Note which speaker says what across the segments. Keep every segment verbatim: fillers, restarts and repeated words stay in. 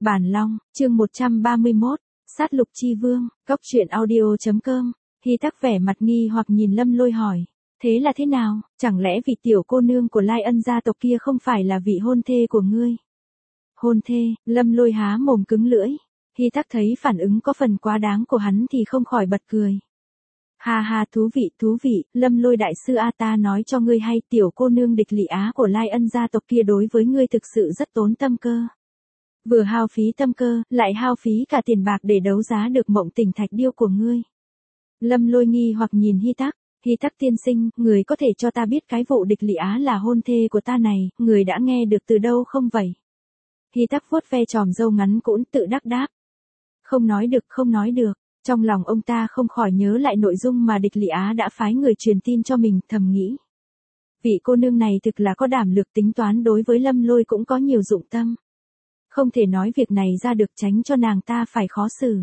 Speaker 1: Bản Long, chương một trăm ba mươi mốt, Sát lục chi vương, Cóc truyện audio chấm com. Hy Tắc vẻ mặt nghi hoặc nhìn Lâm Lôi hỏi, thế là thế nào, chẳng lẽ vị tiểu cô nương của Lai Ân gia tộc kia không phải là vị hôn thê của ngươi? Hôn thê? Lâm Lôi há mồm cứng lưỡi. Hy Tắc thấy phản ứng có phần quá đáng của hắn thì không khỏi bật cười. Ha ha, thú vị, thú vị, Lâm Lôi đại sư a, ta nói cho ngươi hay, tiểu cô nương địch lị á của Lai Ân gia tộc kia đối với ngươi thực sự rất tốn tâm cơ. Vừa hao phí tâm cơ, lại hao phí cả tiền bạc để đấu giá được mộng tình thạch điêu của ngươi. Lâm Lôi nghi hoặc nhìn Hy Tắc. Hy Tắc tiên sinh, người có thể cho ta biết cái vụ địch lị á là hôn thê của ta này, người đã nghe được từ đâu không vậy? Hy Tắc vuốt ve chòm râu ngắn cũn tự đắc đáp. Không nói được, không nói được. Trong lòng ông ta không khỏi nhớ lại nội dung mà địch lị á đã phái người truyền tin cho mình, thầm nghĩ. Vị cô nương này thực là có đảm lược, tính toán đối với Lâm Lôi cũng có nhiều dụng tâm. Không thể nói việc này ra được, tránh cho nàng ta phải khó xử.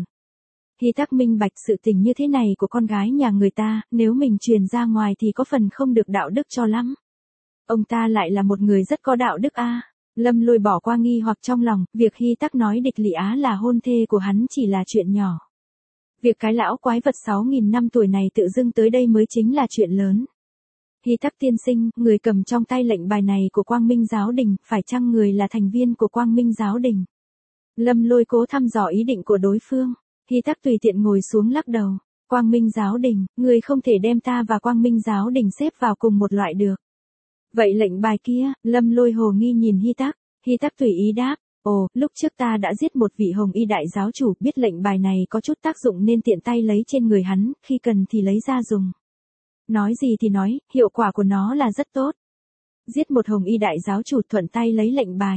Speaker 1: Hy Tắc minh bạch sự tình như thế này của con gái nhà người ta, nếu mình truyền ra ngoài thì có phần không được đạo đức cho lắm. Ông ta lại là một người rất có đạo đức a. À. Lâm Lôi bỏ qua nghi hoặc trong lòng, việc Hy Tắc nói địch lị á là hôn thê của hắn chỉ là chuyện nhỏ. Việc cái lão quái vật sáu nghìn năm tuổi này tự dưng tới đây mới chính là chuyện lớn. Hy Tắc tiên sinh, người cầm trong tay lệnh bài này của Quang Minh Giáo Đình, phải chăng người là thành viên của Quang Minh Giáo Đình? Lâm Lôi cố thăm dò ý định của đối phương. Hy Tắc tùy tiện ngồi xuống lắc đầu. Quang Minh Giáo Đình, người không thể đem ta và Quang Minh Giáo Đình xếp vào cùng một loại được. Vậy lệnh bài kia, Lâm Lôi hồ nghi nhìn Hy Tắc. Hy Tắc tùy ý đáp. Ồ, lúc trước ta đã giết một vị hồng y đại giáo chủ, biết lệnh bài này có chút tác dụng nên tiện tay lấy trên người hắn, khi cần thì lấy ra dùng. Nói gì thì nói, hiệu quả của nó là rất tốt. Giết một hồng y đại giáo chủ, thuận tay lấy lệnh bài.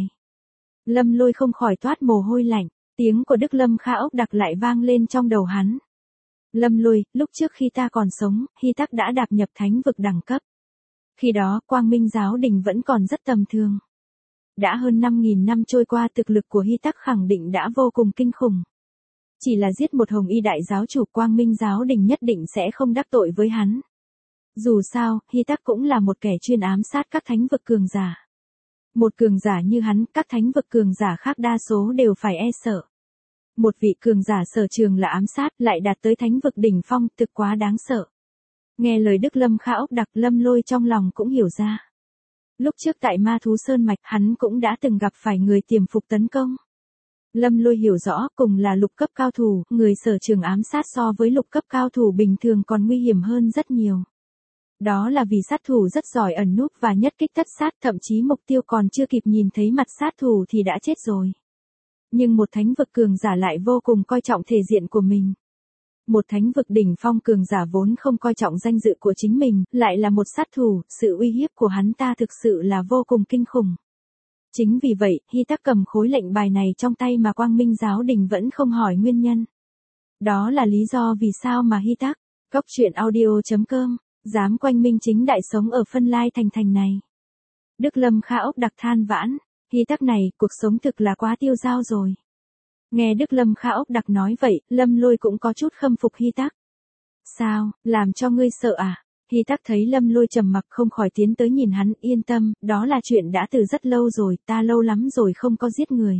Speaker 1: Lâm Lôi không khỏi toát mồ hôi lạnh, tiếng của Đức Lâm Kha Ốc Đặc lại vang lên trong đầu hắn. Lâm Lôi, lúc trước khi ta còn sống, Hy Tắc đã đạp nhập thánh vực đẳng cấp. Khi đó, Quang Minh Giáo Đình vẫn còn rất tầm thường. Đã hơn năm nghìn năm trôi qua, thực lực của Hy Tắc khẳng định đã vô cùng kinh khủng. Chỉ là giết một hồng y đại giáo chủ, Quang Minh Giáo Đình nhất định sẽ không đắc tội với hắn. Dù sao, Hy Tắc cũng là một kẻ chuyên ám sát các thánh vực cường giả. Một cường giả như hắn, các thánh vực cường giả khác đa số đều phải e sợ. Một vị cường giả sở trường là ám sát, lại đạt tới thánh vực đỉnh phong, thực quá đáng sợ. Nghe lời Đức Lâm Kha Ốc Đặc, Lâm Lôi trong lòng cũng hiểu ra. Lúc trước tại Ma Thú Sơn Mạch, hắn cũng đã từng gặp phải người tiềm phục tấn công. Lâm Lôi hiểu rõ, cùng là lục cấp cao thủ, người sở trường ám sát so với lục cấp cao thủ bình thường còn nguy hiểm hơn rất nhiều. Đó là vì sát thủ rất giỏi ẩn núp và nhất kích tất sát, thậm chí mục tiêu còn chưa kịp nhìn thấy mặt sát thủ thì đã chết rồi. Nhưng một thánh vực cường giả lại vô cùng coi trọng thể diện của mình. Một thánh vực đỉnh phong cường giả vốn không coi trọng danh dự của chính mình, lại là một sát thủ, sự uy hiếp của hắn ta thực sự là vô cùng kinh khủng. Chính vì vậy, Hy Tắc cầm khối lệnh bài này trong tay mà Quang Minh Giáo Đình vẫn không hỏi nguyên nhân. Đó là lý do vì sao mà Hy Tắc, Cóc truyện audio chấm com, dám quanh minh chính đại sống ở Phân Lai thành thành này. Đức Lâm Kha Ốc Đặc than vãn, Hy Tắc này, cuộc sống thực là quá tiêu dao rồi. Nghe Đức Lâm Kha Ốc Đặc nói vậy, Lâm Lôi cũng có chút khâm phục Hy Tắc. Sao, làm cho ngươi sợ à? Hy Tắc thấy Lâm Lôi trầm mặc không khỏi tiến tới nhìn hắn, yên tâm, đó là chuyện đã từ rất lâu rồi, ta lâu lắm rồi không có giết người.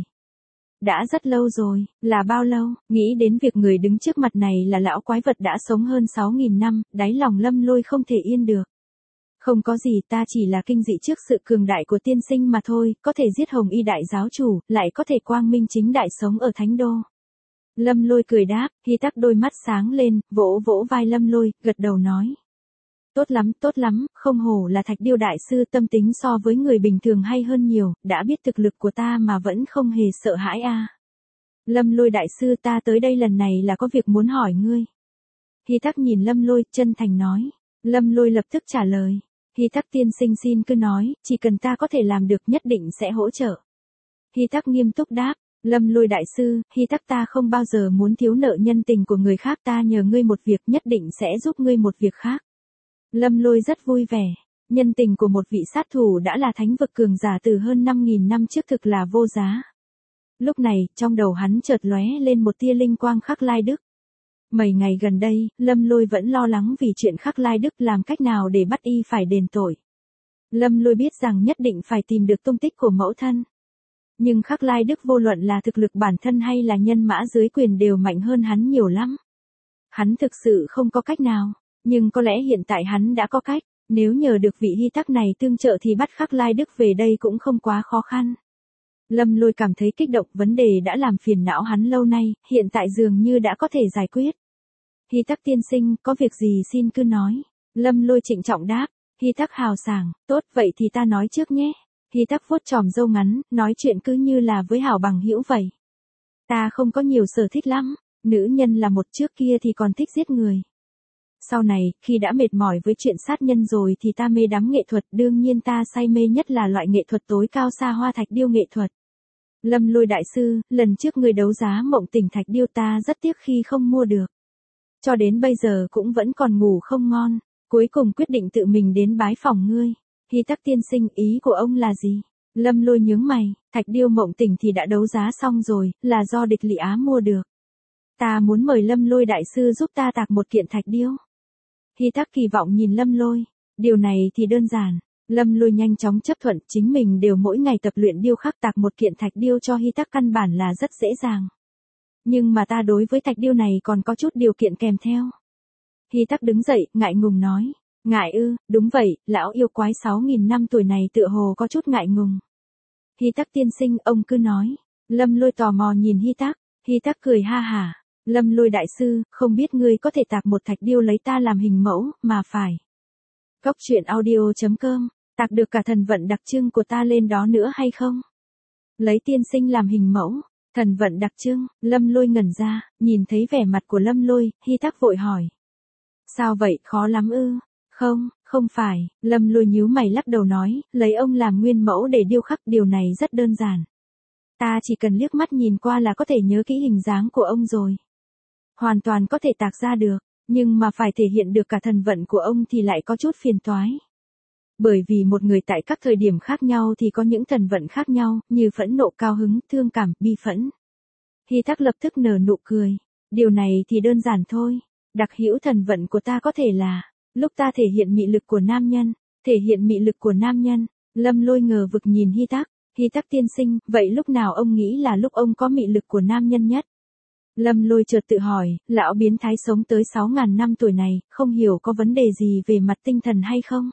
Speaker 1: Đã rất lâu rồi, là bao lâu? Nghĩ đến việc người đứng trước mặt này là lão quái vật đã sống hơn sáu nghìn năm, đáy lòng Lâm Lôi không thể yên được. Không có gì, ta chỉ là kinh dị trước sự cường đại của tiên sinh mà thôi, có thể giết hồng y đại giáo chủ, lại có thể quang minh chính đại sống ở thánh đô. Lâm Lôi cười đáp, Hy Tắc đôi mắt sáng lên, vỗ vỗ vai Lâm Lôi, gật đầu nói. Tốt lắm, tốt lắm, không hổ là Thạch Điêu đại sư, tâm tính so với người bình thường hay hơn nhiều, đã biết thực lực của ta mà vẫn không hề sợ hãi a. À. Lâm Lôi đại sư, ta tới đây lần này là có việc muốn hỏi ngươi. Hy Tắc nhìn Lâm Lôi, chân thành nói. Lâm Lôi lập tức trả lời. Hy Tắc tiên sinh xin cứ nói, chỉ cần ta có thể làm được nhất định sẽ hỗ trợ. Hy Tắc nghiêm túc đáp. Lâm Lôi đại sư, Hy Tắc ta không bao giờ muốn thiếu nợ nhân tình của người khác, ta nhờ ngươi một việc nhất định sẽ giúp ngươi một việc khác. Lâm Lôi rất vui vẻ, nhân tình của một vị sát thủ đã là thánh vực cường giả từ hơn năm nghìn năm trước thực là vô giá. Lúc này, trong đầu hắn chợt lóe lên một tia linh quang Khắc Lai Đức. Mấy ngày gần đây, Lâm Lôi vẫn lo lắng vì chuyện Khắc Lai Đức làm cách nào để bắt y phải đền tội. Lâm Lôi biết rằng nhất định phải tìm được tung tích của mẫu thân. Nhưng Khắc Lai Đức vô luận là thực lực bản thân hay là nhân mã dưới quyền đều mạnh hơn hắn nhiều lắm. Hắn thực sự không có cách nào, nhưng có lẽ hiện tại hắn đã có cách, nếu nhờ được vị Hy Tắc này tương trợ thì bắt Khắc Lai Đức về đây cũng không quá khó khăn. Lâm Lôi cảm thấy kích động, vấn đề đã làm phiền não hắn lâu nay, hiện tại dường như đã có thể giải quyết. Hy Tắc tiên sinh, có việc gì xin cứ nói. Lâm Lôi trịnh trọng đáp. Hy Tắc hào sảng, tốt vậy thì ta nói trước nhé. Hy Tắc vuốt chòm râu ngắn, nói chuyện cứ như là với hảo bằng hữu vậy. Ta không có nhiều sở thích lắm, nữ nhân là một, trước kia thì còn thích giết người. Sau này, khi đã mệt mỏi với chuyện sát nhân rồi thì ta mê đắm nghệ thuật, đương nhiên ta say mê nhất là loại nghệ thuật tối cao xa hoa thạch điêu nghệ thuật. Lâm Lôi đại sư, lần trước người đấu giá Mộng Tình thạch điêu ta rất tiếc khi không mua được. Cho đến bây giờ cũng vẫn còn ngủ không ngon, cuối cùng quyết định tự mình đến bái phỏng ngươi. Hy Tắc tiên sinh, ý của ông là gì? Lâm Lôi nhướng mày, thạch điêu Mộng Tình thì đã đấu giá xong rồi, là do địch Lị Á mua được. Ta muốn mời Lâm Lôi đại sư giúp ta tạc một kiện thạch điêu. Hy Tắc kỳ vọng nhìn Lâm Lôi, điều này thì đơn giản. Lâm Lôi nhanh chóng chấp thuận, chính mình đều mỗi ngày tập luyện điêu khắc, tạc một kiện thạch điêu cho Hy Tắc căn bản là rất dễ dàng. Nhưng mà ta đối với thạch điêu này còn có chút điều kiện kèm theo. Hy Tắc đứng dậy, ngại ngùng nói. Ngại ư, đúng vậy, lão yêu quái sáu nghìn năm tuổi này tựa hồ có chút ngại ngùng. Hy Tắc tiên sinh, ông cứ nói. Lâm Lôi tò mò nhìn Hy Tắc, Hy Tắc cười ha hả. Lâm Lôi đại sư, không biết ngươi có thể tạc một thạch điêu lấy ta làm hình mẫu, mà phải. Góc truyện audio chấm com, tạc được cả thần vận đặc trưng của ta lên đó nữa hay không? Lấy tiên sinh làm hình mẫu, thần vận đặc trưng, Lâm Lôi ngẩn ra, nhìn thấy vẻ mặt của Lâm Lôi, Hy Tắc vội hỏi. Sao vậy, khó lắm ư? Không, không phải, Lâm Lôi nhíu mày lắc đầu nói, lấy ông làm nguyên mẫu để điêu khắc, điều này rất đơn giản. Ta chỉ cần liếc mắt nhìn qua là có thể nhớ kỹ hình dáng của ông rồi. Hoàn toàn có thể tạc ra được, nhưng mà phải thể hiện được cả thần vận của ông thì lại có chút phiền toái. Bởi vì một người tại các thời điểm khác nhau thì có những thần vận khác nhau, như phẫn nộ, cao hứng, thương cảm, bi phẫn. Hy Tắc lập tức nở nụ cười. Điều này thì đơn giản thôi. Đặc hữu thần vận của ta có thể là, lúc ta thể hiện mị lực của nam nhân, thể hiện mị lực của nam nhân. Lâm Lôi ngờ vực nhìn Hy Tắc. Hy Tắc tiên sinh, vậy lúc nào ông nghĩ là lúc ông có mị lực của nam nhân nhất? Lâm Lôi chợt tự hỏi, lão biến thái sống tới sáu nghìn năm tuổi này, không hiểu có vấn đề gì về mặt tinh thần hay không?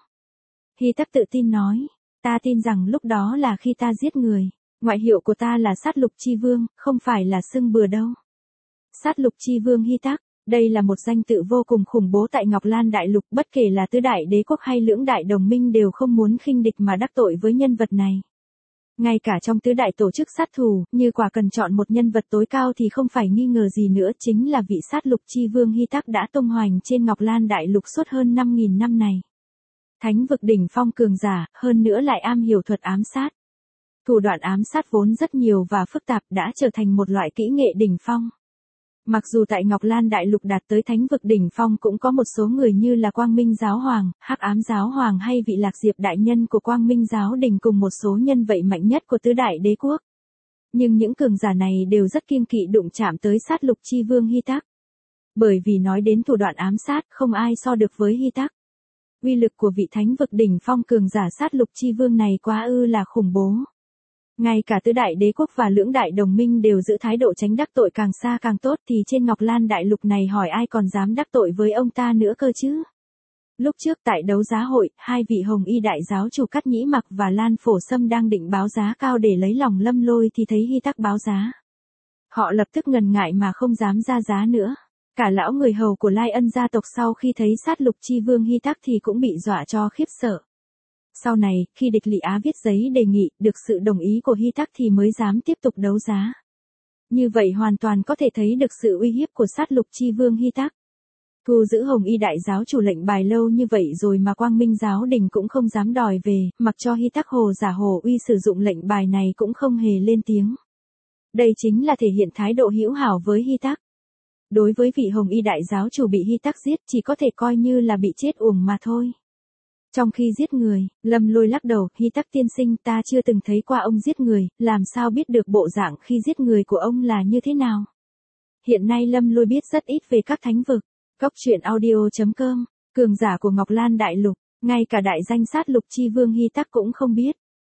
Speaker 1: Hy Tắc tự tin nói, ta tin rằng lúc đó là khi ta giết người, ngoại hiệu của ta là sát lục chi vương, không phải là xưng bừa đâu. Sát lục chi vương Hy Tắc, đây là một danh tự vô cùng khủng bố tại Ngọc Lan Đại Lục, bất kể là tứ đại đế quốc hay lưỡng đại đồng minh đều không muốn khinh địch mà đắc tội với nhân vật này. Ngay cả trong tứ đại tổ chức sát thủ, như quả cần chọn một nhân vật tối cao thì không phải nghi ngờ gì nữa, chính là vị sát lục chi vương Hy Tắc đã tung hoành trên Ngọc Lan Đại Lục suốt hơn năm nghìn năm này. Thánh vực đỉnh phong cường giả, hơn nữa lại am hiểu thuật ám sát. Thủ đoạn ám sát vốn rất nhiều và phức tạp đã trở thành một loại kỹ nghệ đỉnh phong. Mặc dù tại Ngọc Lan Đại Lục đạt tới thánh vực đỉnh phong cũng có một số người như là Quang Minh Giáo Hoàng, Hắc Ám Giáo Hoàng hay vị Lạc Diệp đại nhân của Quang Minh Giáo Đình cùng một số nhân vậy mạnh nhất của tứ đại đế quốc. Nhưng những cường giả này đều rất kiêng kỵ đụng chạm tới sát lục chi vương Hy Tắc. Bởi vì nói đến thủ đoạn ám sát, không ai so được với Hy Tắc. Uy lực của vị thánh vực đỉnh phong cường giả sát lục chi vương này quá ư là khủng bố. Ngay cả tứ đại đế quốc và lưỡng đại đồng minh đều giữ thái độ tránh đắc tội càng xa càng tốt thì trên Ngọc Lan Đại Lục này hỏi ai còn dám đắc tội với ông ta nữa cơ chứ. Lúc trước tại đấu giá hội, hai vị Hồng Y đại giáo chủ Cắt Nhĩ Mặc và Lan Phổ Sâm đang định báo giá cao để lấy lòng Lâm Lôi thì thấy Hy Tắc báo giá. Họ lập tức ngần ngại mà không dám ra giá nữa. Cả lão người hầu của Lai Ân gia tộc sau khi thấy sát lục chi vương Hy Tắc thì cũng bị dọa cho khiếp sợ. Sau này, khi địch Lị Á viết giấy đề nghị, được sự đồng ý của Hy Tắc thì mới dám tiếp tục đấu giá. Như vậy hoàn toàn có thể thấy được sự uy hiếp của sát lục chi vương Hy Tắc. Thu giữ Hồng Y đại giáo chủ lệnh bài lâu như vậy rồi mà Quang Minh Giáo Đình cũng không dám đòi về, mặc cho Hy Tắc hồ giả hồ uy sử dụng lệnh bài này cũng không hề lên tiếng. Đây chính là thể hiện thái độ hữu hảo với Hy Tắc. Đối với vị Hồng Y đại giáo chủ bị Hy Tắc giết chỉ có thể coi như là bị chết uổng mà thôi. Trong khi giết người, Lâm Lôi lắc đầu, Hy Tắc tiên sinh, ta chưa từng thấy qua ông giết người, làm sao biết được bộ dạng khi giết người của ông là như thế nào. Hiện nay Lâm Lôi biết rất ít về các thánh vực. Góc truyện audio chấm com, cường giả của Ngọc Lan Đại Lục, ngay cả đại danh sát lục chi vương Hy Tắc cũng không biết.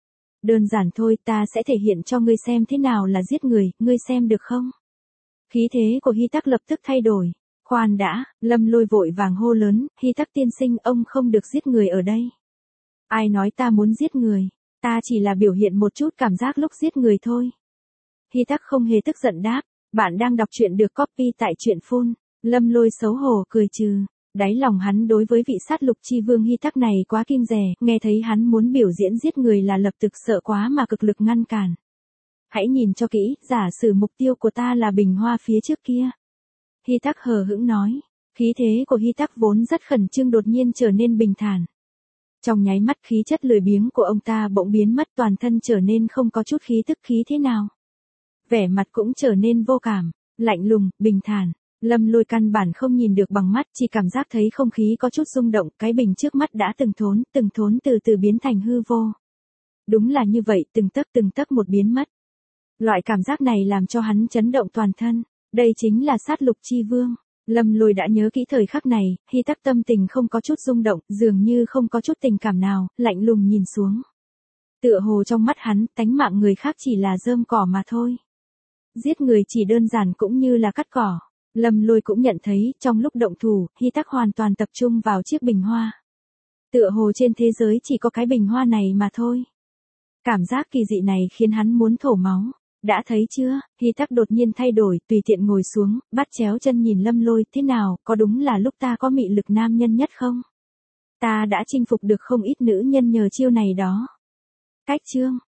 Speaker 1: Đơn giản thôi, ta sẽ thể hiện cho ngươi xem thế nào là giết người, ngươi xem được không? Khí thế của Hy Tắc lập tức thay đổi. Khoan đã, Lâm Lôi vội vàng hô lớn, Hy Tắc tiên sinh, ông không được giết người ở đây. Ai nói ta muốn giết người, ta chỉ là biểu hiện một chút cảm giác lúc giết người thôi. Hy Tắc không hề tức giận đáp, bạn đang đọc truyện được copy tại truyện phun. Lâm Lôi xấu hổ cười trừ, đáy lòng hắn đối với vị sát lục chi vương Hy Tắc này quá kinh rẻ, nghe thấy hắn muốn biểu diễn giết người là lập tức sợ quá mà cực lực ngăn cản. Hãy nhìn cho kỹ, giả sử mục tiêu của ta là bình hoa phía trước kia. Hy Tắc hờ hững nói, khí thế của Hy Tắc vốn rất khẩn trương đột nhiên trở nên bình thản. Trong nháy mắt khí chất lười biếng của ông ta bỗng biến mất, toàn thân trở nên không có chút khí tức khí thế nào. Vẻ mặt cũng trở nên vô cảm, lạnh lùng, bình thản. Lâm Lôi căn bản không nhìn được bằng mắt, chỉ cảm giác thấy không khí có chút rung động, cái bình trước mắt đã từng thốn, từng thốn từ từ biến thành hư vô. Đúng là như vậy, từng tấc từng tấc một biến mất. Loại cảm giác này làm cho hắn chấn động toàn thân, đây chính là sát lục chi vương. Lâm Lôi đã nhớ kỹ thời khắc này, Hy Tắc tâm tình không có chút rung động, dường như không có chút tình cảm nào, lạnh lùng nhìn xuống. Tựa hồ trong mắt hắn, tánh mạng người khác chỉ là rơm cỏ mà thôi. Giết người chỉ đơn giản cũng như là cắt cỏ. Lâm Lôi cũng nhận thấy, trong lúc động thủ, Hy Tắc hoàn toàn tập trung vào chiếc bình hoa. Tựa hồ trên thế giới chỉ có cái bình hoa này mà thôi. Cảm giác kỳ dị này khiến hắn muốn thổ máu. Đã thấy chưa, Hy Tắc đột nhiên thay đổi, tùy tiện ngồi xuống, bắt chéo chân nhìn Lâm Lôi, thế nào, có đúng là lúc ta có mị lực nam nhân nhất không? Ta đã chinh phục được không ít nữ nhân nhờ chiêu này đó. Cách chương,